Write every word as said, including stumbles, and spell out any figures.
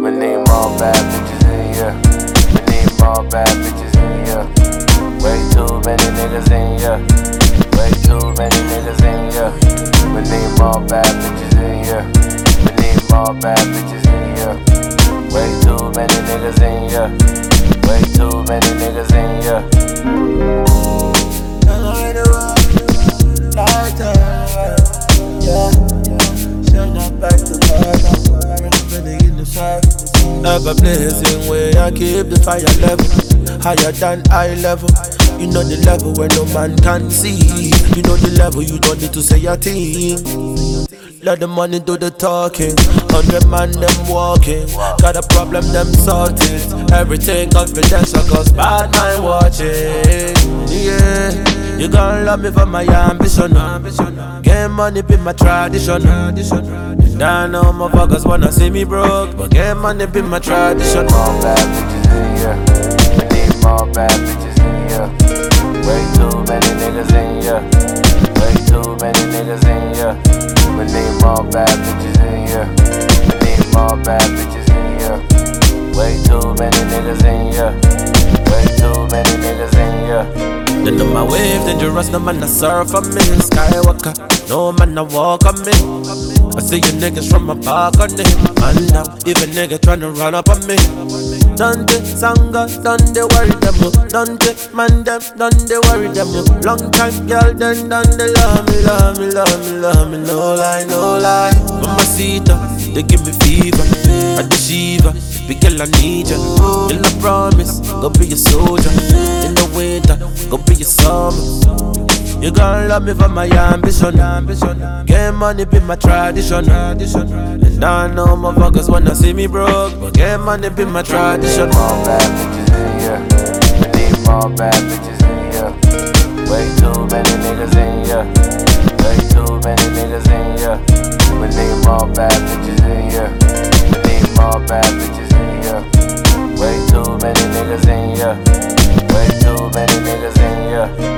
We need more bad bitches in here. We need more bad bitches in here. Way too many niggas in here. Way too many niggas in here. We need more bad bitches in here. We need more bad bitches in here. Way too many niggas in here. Way too many niggas in here. Ever blazing way, I keep the fire level higher than eye level. You know the level where no man can see. You know the level you don't need to say a thing. Let the money do the talking. Hundred man them walking. Got a problem them sorted. Everything confidential cause bad mind watching. Yeah, you gon' love me for my ambition. Get money be my tradition. I know motherfuckers wanna see me broke, but get money be my tradition. More bad bitches in here. We need more bad bitches in here. Way too many niggas in here. Way too many niggas in here. We need more bad bitches in here. We need more bad bitches in here. Way too many niggas in here. Way too many niggas in here. They know my wave dangerous, no man a surf on me. Skywalker, no man a walk on me. I see you niggas from my balcony. Man now, even nigga tryna run up on me. Dante, Sanga, done they worry them. Dante, man them, done they worry them. Long time, girl, then done they love me, love me, love me, love me. No lie, no lie. Mamacita, they give me fever. I the Shiva, big girl I need ya. In I promise, go be a soldier. In the winter, go be a summer. You gon' love me for my ambition. Get money be my tradition. And I know motherfuckers wanna see me broke, but get money be my tradition. More bad bitches in here. We need more bad bitches in here. Way too many niggas in here. Way too many niggas in here. We need more bad bitches in here. We need more bad bitches in here. Way too many niggas in here. Way too many niggas in here.